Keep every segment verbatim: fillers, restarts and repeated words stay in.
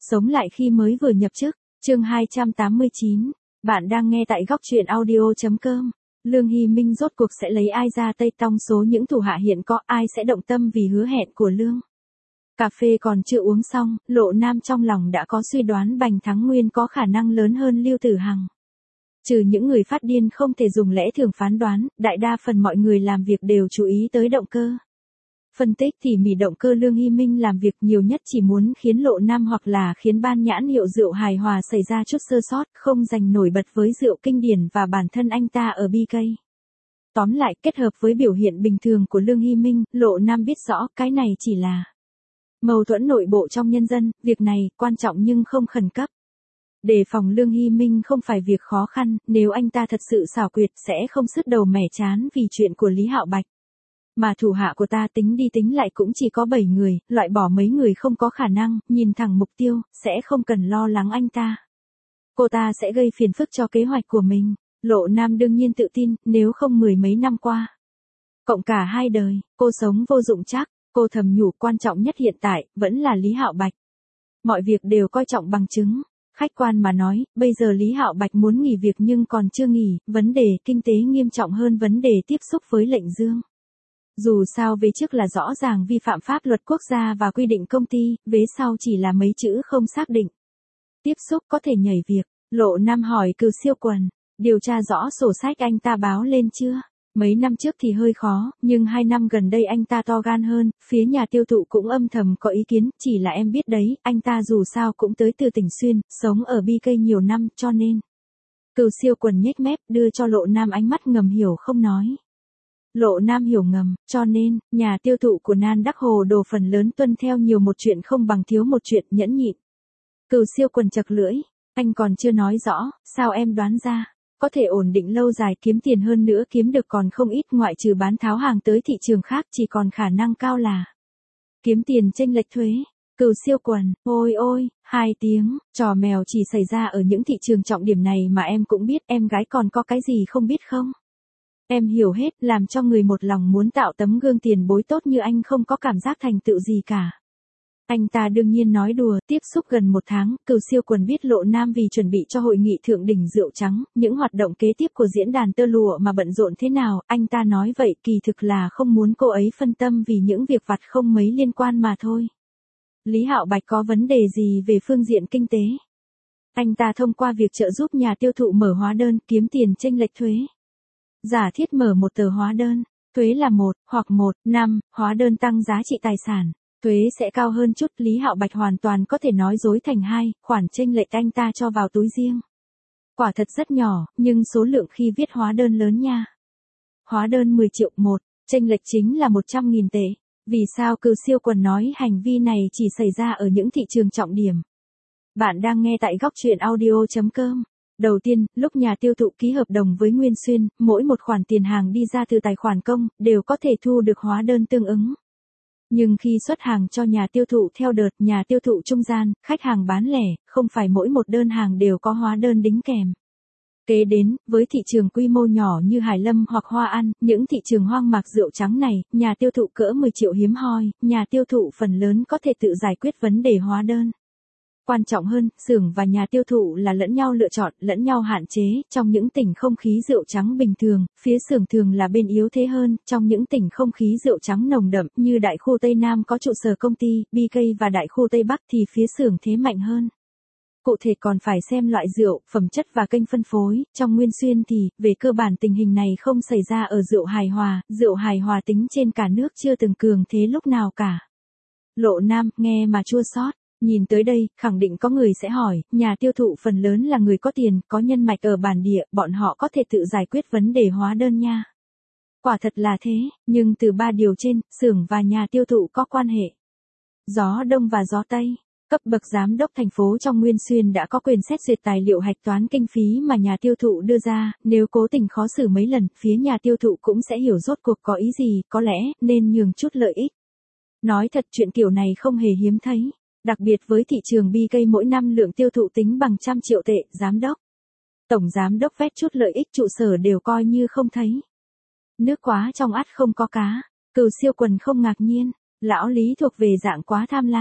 Sống lại khi mới vừa nhập chức, chương hai trăm tám mươi chín. Bạn đang nghe tại góc truyện audio chấm com. Lương Hy Minh rốt cuộc sẽ lấy ai ra Tây trong số những thủ hạ hiện có, ai sẽ động tâm vì hứa hẹn của Lương. Cà phê còn chưa uống xong, Lộ Nam trong lòng đã có suy đoán Bành Thắng Nguyên có khả năng lớn hơn Lưu Tử Hằng. Trừ những người phát điên không thể dùng lẽ thường phán đoán, đại đa phần mọi người làm việc đều chú ý tới động cơ. Phân tích tỉ mỉ động cơ Lương Hy Minh làm việc nhiều nhất chỉ muốn khiến Lộ Nam hoặc là khiến ban nhãn hiệu rượu hài hòa xảy ra chút sơ sót, không giành nổi bật với rượu kinh điển và bản thân anh ta ở bê ca. Tóm lại, kết hợp với biểu hiện bình thường của Lương Hy Minh, Lộ Nam biết rõ cái này chỉ là mâu thuẫn nội bộ trong nhân dân, việc này quan trọng nhưng không khẩn cấp. Đề phòng Lương Hy Minh không phải việc khó khăn, nếu anh ta thật sự xảo quyệt sẽ không sứt đầu mẻ chán vì chuyện của Lý Hạo Bạch. Mà thủ hạ của ta tính đi tính lại cũng chỉ có bảy người, loại bỏ mấy người không có khả năng, nhìn thẳng mục tiêu, sẽ không cần lo lắng anh ta. Cô ta sẽ gây phiền phức cho kế hoạch của mình. Lộ Nam đương nhiên tự tin, nếu không mười mấy năm qua. Cộng cả hai đời, cô sống vô dụng chắc, cô thầm nhủ quan trọng nhất hiện tại, vẫn là Lý Hạo Bạch. Mọi việc đều coi trọng bằng chứng. Khách quan mà nói, bây giờ Lý Hạo Bạch muốn nghỉ việc nhưng còn chưa nghỉ, vấn đề kinh tế nghiêm trọng hơn vấn đề tiếp xúc với lệnh dương. Dù sao vế trước là rõ ràng vi phạm pháp luật quốc gia và quy định công ty, vế sau chỉ là mấy chữ không xác định. Tiếp xúc có thể nhảy việc, Lộ Nam hỏi Cừu Siêu Quần, điều tra rõ sổ sách anh ta báo lên chưa? Mấy năm trước thì hơi khó, nhưng hai năm gần đây anh ta to gan hơn, phía nhà tiêu thụ cũng âm thầm có ý kiến, chỉ là em biết đấy, anh ta dù sao cũng tới từ tỉnh Xuyên, sống ở bê ca nhiều năm, cho nên. Cừu Siêu Quần nhếch mép, đưa cho Lộ Nam ánh mắt ngầm hiểu không nói. Lộ Nam hiểu ngầm, cho nên, nhà tiêu thụ của Nan Đắc Hồ Đồ phần lớn tuân theo nhiều một chuyện không bằng thiếu một chuyện, nhẫn nhịn. Cừu Siêu Quần chật lưỡi, anh còn chưa nói rõ, sao em đoán ra, có thể ổn định lâu dài kiếm tiền hơn nữa kiếm được còn không ít, ngoại trừ bán tháo hàng tới thị trường khác chỉ còn khả năng cao là kiếm tiền chênh lệch thuế. Cừu Siêu Quần, ôi ôi, hai tiếng, trò mèo chỉ xảy ra ở những thị trường trọng điểm này mà em cũng biết, em gái còn có cái gì không biết không? Em hiểu hết, làm cho người một lòng muốn tạo tấm gương tiền bối tốt như anh không có cảm giác thành tựu gì cả. Anh ta đương nhiên nói đùa, tiếp xúc gần một tháng, Cừu Siêu Quần biết Lộ Nam vì chuẩn bị cho hội nghị thượng đỉnh rượu trắng, những hoạt động kế tiếp của diễn đàn tơ lụa mà bận rộn thế nào, anh ta nói vậy kỳ thực là không muốn cô ấy phân tâm vì những việc vặt không mấy liên quan mà thôi. Lý Hạo Bạch có vấn đề gì về phương diện kinh tế? Anh ta thông qua việc trợ giúp nhà tiêu thụ mở hóa đơn kiếm tiền chênh lệch thuế. Giả thiết mở một tờ hóa đơn, thuế là một, hoặc một, năm, hóa đơn tăng giá trị tài sản, thuế sẽ cao hơn chút. Lý Hạo Bạch hoàn toàn có thể nói dối thành hai, khoản chênh lệch anh ta cho vào túi riêng. Quả thật rất nhỏ, nhưng số lượng khi viết hóa đơn lớn nha. Hóa đơn mười triệu một, chênh lệch chính là một trăm nghìn tệ. Vì sao Cừu Siêu Quần nói hành vi này chỉ xảy ra ở những thị trường trọng điểm? Bạn đang nghe tại góc truyện audio chấm com. Đầu tiên, lúc nhà tiêu thụ ký hợp đồng với Nguyên Xuyên, mỗi một khoản tiền hàng đi ra từ tài khoản công, đều có thể thu được hóa đơn tương ứng. Nhưng khi xuất hàng cho nhà tiêu thụ theo đợt, nhà tiêu thụ trung gian, khách hàng bán lẻ, không phải mỗi một đơn hàng đều có hóa đơn đính kèm. Kế đến, với thị trường quy mô nhỏ như Hải Lâm hoặc Hoa An, những thị trường hoang mạc rượu trắng này, nhà tiêu thụ cỡ mười triệu hiếm hoi, nhà tiêu thụ phần lớn có thể tự giải quyết vấn đề hóa đơn. Quan trọng hơn, xưởng và nhà tiêu thụ là lẫn nhau lựa chọn, lẫn nhau hạn chế, trong những tỉnh không khí rượu trắng bình thường, phía xưởng thường là bên yếu thế hơn, trong những tỉnh không khí rượu trắng nồng đậm như đại khu Tây Nam có trụ sở công ty, bê ca và đại khu Tây Bắc thì phía xưởng thế mạnh hơn. Cụ thể còn phải xem loại rượu, phẩm chất và kênh phân phối, trong Nguyên Xuyên thì, về cơ bản tình hình này không xảy ra ở rượu hài hòa, rượu hài hòa tính trên cả nước chưa từng cường thế lúc nào cả. Lộ Nam, nghe mà chua xót. Nhìn tới đây, khẳng định có người sẽ hỏi, nhà tiêu thụ phần lớn là người có tiền, có nhân mạch ở bản địa, bọn họ có thể tự giải quyết vấn đề hóa đơn nha. Quả thật là thế, nhưng từ ba điều trên, xưởng và nhà tiêu thụ có quan hệ. Gió đông và gió tây, cấp bậc giám đốc thành phố trong Nguyên Xuyên đã có quyền xét duyệt tài liệu hạch toán kinh phí mà nhà tiêu thụ đưa ra, nếu cố tình khó xử mấy lần, phía nhà tiêu thụ cũng sẽ hiểu rốt cuộc có ý gì, có lẽ, nên nhường chút lợi ích. Nói thật chuyện kiểu này không hề hiếm thấy. Đặc biệt với thị trường bê ca mỗi năm lượng tiêu thụ tính bằng trăm triệu tệ, giám đốc. Tổng giám đốc vét chút lợi ích trụ sở đều coi như không thấy. Nước quá trong ắt không có cá, Cừu Siêu Quần không ngạc nhiên, lão Lý thuộc về dạng quá tham lam.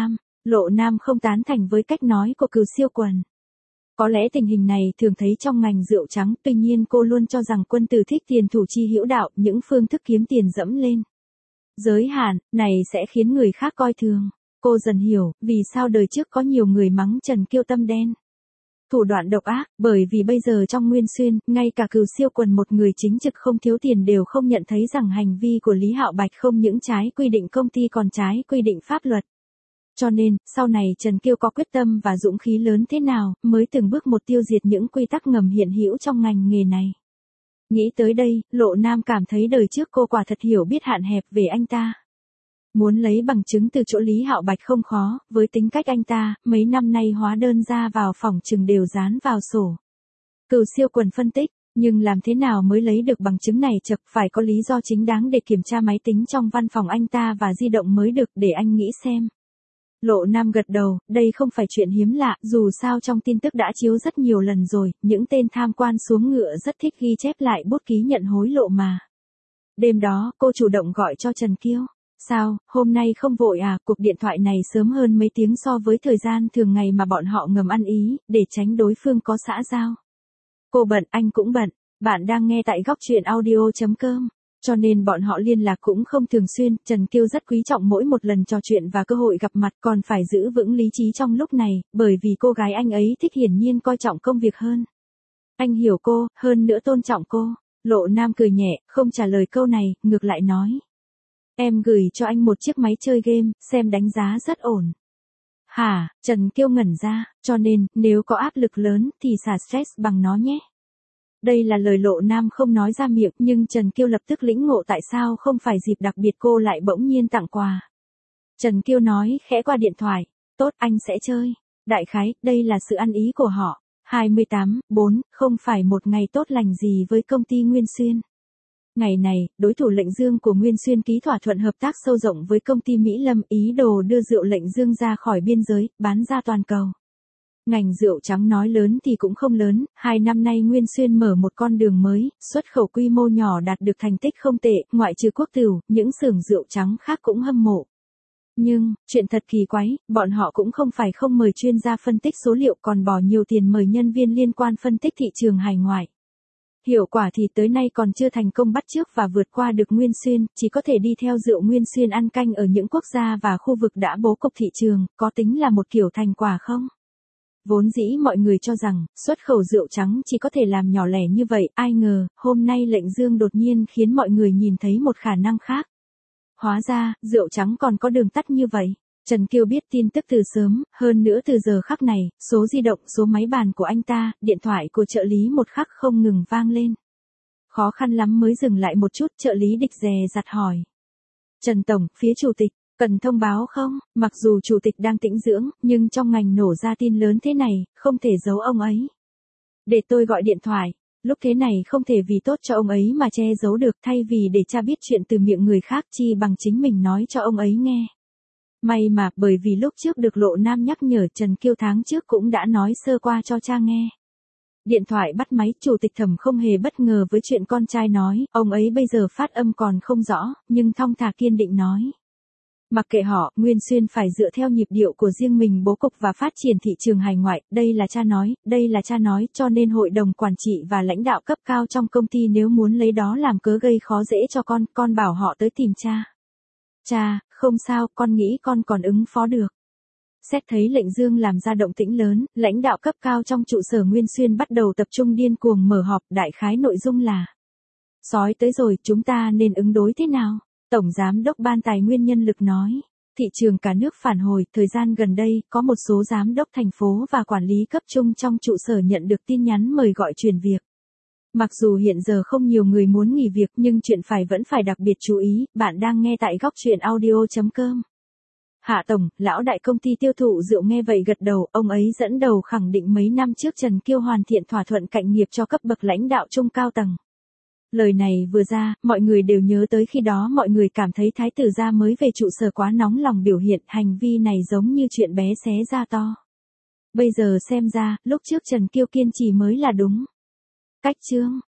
Lộ Nam không tán thành với cách nói của Cửu Siêu Quần. Có lẽ tình hình này thường thấy trong ngành rượu trắng, tuy nhiên cô luôn cho rằng quân tử thích tiền thủ chi hữu đạo, những phương thức kiếm tiền dẫm lên giới hạn này sẽ khiến người khác coi thường. Cô dần hiểu vì sao đời trước có nhiều người mắng Trần Kiêu tâm đen, thủ đoạn độc ác, bởi vì bây giờ trong Nguyên Xuyên, ngay cả Cửu Siêu Quần một người chính trực không thiếu tiền đều không nhận thấy rằng hành vi của Lý Hạo Bạch không những trái quy định công ty còn trái quy định pháp luật. Cho nên, sau này Trần Kiêu có quyết tâm và dũng khí lớn thế nào, mới từng bước một tiêu diệt những quy tắc ngầm hiện hữu trong ngành nghề này. Nghĩ tới đây, Lộ Nam cảm thấy đời trước cô quả thật hiểu biết hạn hẹp về anh ta. Muốn lấy bằng chứng từ chỗ Lý Hạo Bạch không khó, với tính cách anh ta, mấy năm nay hóa đơn ra vào phòng chừng đều dán vào sổ. Cửu Siêu Quần phân tích, nhưng làm thế nào mới lấy được bằng chứng này chật, phải có lý do chính đáng để kiểm tra máy tính trong văn phòng anh ta và di động mới được, để anh nghĩ xem. Lộ Nam gật đầu, đây không phải chuyện hiếm lạ, dù sao trong tin tức đã chiếu rất nhiều lần rồi, những tên tham quan xuống ngựa rất thích ghi chép lại bút ký nhận hối lộ mà. Đêm đó, cô chủ động gọi cho Trần Kiêu. Sao, hôm nay không vội à, cuộc điện thoại này sớm hơn mấy tiếng so với thời gian thường ngày mà bọn họ ngầm ăn ý, để tránh đối phương có xã giao. Cô bận, anh cũng bận, bạn đang nghe tại góc truyện audio chấm com. Cho nên bọn họ liên lạc cũng không thường xuyên, Trần Kiêu rất quý trọng mỗi một lần trò chuyện và cơ hội gặp mặt, còn phải giữ vững lý trí trong lúc này, bởi vì cô gái anh ấy thích hiển nhiên coi trọng công việc hơn. Anh hiểu cô, hơn nữa tôn trọng cô. Lộ Nam cười nhẹ, không trả lời câu này, ngược lại nói. Em gửi cho anh một chiếc máy chơi game, xem đánh giá rất ổn. Hả, Trần Kiêu ngẩn ra, cho nên, nếu có áp lực lớn thì xả stress bằng nó nhé. Đây là lời Lộ Nam không nói ra miệng, nhưng Trần Kiêu lập tức lĩnh ngộ tại sao không phải dịp đặc biệt cô lại bỗng nhiên tặng quà. Trần Kiêu nói khẽ qua điện thoại, tốt anh sẽ chơi. Đại khái, đây là sự ăn ý của họ. hai mươi tám, bốn, không phải một ngày tốt lành gì với công ty Nguyên Xuyên. Ngày này, đối thủ Lệnh Dương của Nguyên Xuyên ký thỏa thuận hợp tác sâu rộng với công ty Mỹ Lâm, ý đồ đưa rượu Lệnh Dương ra khỏi biên giới, bán ra toàn cầu. Ngành rượu trắng nói lớn thì cũng không lớn, hai năm nay Nguyên Xuyên mở một con đường mới, xuất khẩu quy mô nhỏ đạt được thành tích không tệ, ngoại trừ Quốc Tửu, những xưởng rượu trắng khác cũng hâm mộ. Nhưng, chuyện thật kỳ quái, bọn họ cũng không phải không mời chuyên gia phân tích số liệu, còn bỏ nhiều tiền mời nhân viên liên quan phân tích thị trường hải ngoại. Hiệu quả thì tới nay còn chưa thành công bắt chước và vượt qua được Nguyên Xuyên, chỉ có thể đi theo rượu Nguyên Xuyên ăn canh ở những quốc gia và khu vực đã bố cục thị trường, có tính là một kiểu thành quả không? Vốn dĩ mọi người cho rằng, xuất khẩu rượu trắng chỉ có thể làm nhỏ lẻ như vậy, ai ngờ, hôm nay Lệnh Dương đột nhiên khiến mọi người nhìn thấy một khả năng khác. Hóa ra, rượu trắng còn có đường tắt như vậy. Trần Kiêu biết tin tức từ sớm, hơn nữa từ giờ khắc này, số di động, số máy bàn của anh ta, điện thoại của trợ lý một khắc không ngừng vang lên. Khó khăn lắm mới dừng lại một chút, trợ lý địch dè dặt hỏi. Trần Tổng, phía chủ tịch, cần thông báo không? Mặc dù chủ tịch đang tĩnh dưỡng, nhưng trong ngành nổ ra tin lớn thế này, không thể giấu ông ấy. Để tôi gọi điện thoại. Lúc thế này không thể vì tốt cho ông ấy mà che giấu được, thay vì để cha biết chuyện từ miệng người khác chi bằng chính mình nói cho ông ấy nghe. May mà, bởi vì lúc trước được Lộ Nam nhắc nhở, Trần Kiêu tháng trước cũng đã nói sơ qua cho cha nghe. Điện thoại bắt máy, chủ tịch Thẩm không hề bất ngờ với chuyện con trai nói, ông ấy bây giờ phát âm còn không rõ, nhưng thong thả kiên định nói. Mặc kệ họ, Nguyên Xuyên phải dựa theo nhịp điệu của riêng mình bố cục và phát triển thị trường hải ngoại, đây là cha nói, đây là cha nói, cho nên hội đồng quản trị và lãnh đạo cấp cao trong công ty nếu muốn lấy đó làm cớ gây khó dễ cho con, con bảo họ tới tìm cha. Cha, không sao, con nghĩ con còn ứng phó được. Xét thấy Lệnh Dương làm ra động tĩnh lớn, lãnh đạo cấp cao trong trụ sở Nguyên Xuyên bắt đầu tập trung điên cuồng mở họp, đại khái nội dung là: sói tới rồi, chúng ta nên ứng đối thế nào? Tổng Giám đốc Ban Tài nguyên Nhân lực nói, thị trường cả nước phản hồi, thời gian gần đây, có một số giám đốc thành phố và quản lý cấp trung trong trụ sở nhận được tin nhắn mời gọi chuyển việc. Mặc dù hiện giờ không nhiều người muốn nghỉ việc nhưng chuyện phải vẫn phải đặc biệt chú ý, bạn đang nghe tại góc truyện audio chấm com. Hạ Tổng, lão đại công ty tiêu thụ rượu nghe vậy gật đầu, ông ấy dẫn đầu khẳng định mấy năm trước Trần Kiêu hoàn thiện thỏa thuận cạnh nghiệp cho cấp bậc lãnh đạo trung cao tầng. Lời này vừa ra, mọi người đều nhớ tới khi đó mọi người cảm thấy thái tử gia mới về trụ sở quá nóng lòng biểu hiện, hành vi này giống như chuyện bé xé ra to. Bây giờ xem ra, lúc trước Trần Kiêu kiên trì mới là đúng. Cách chương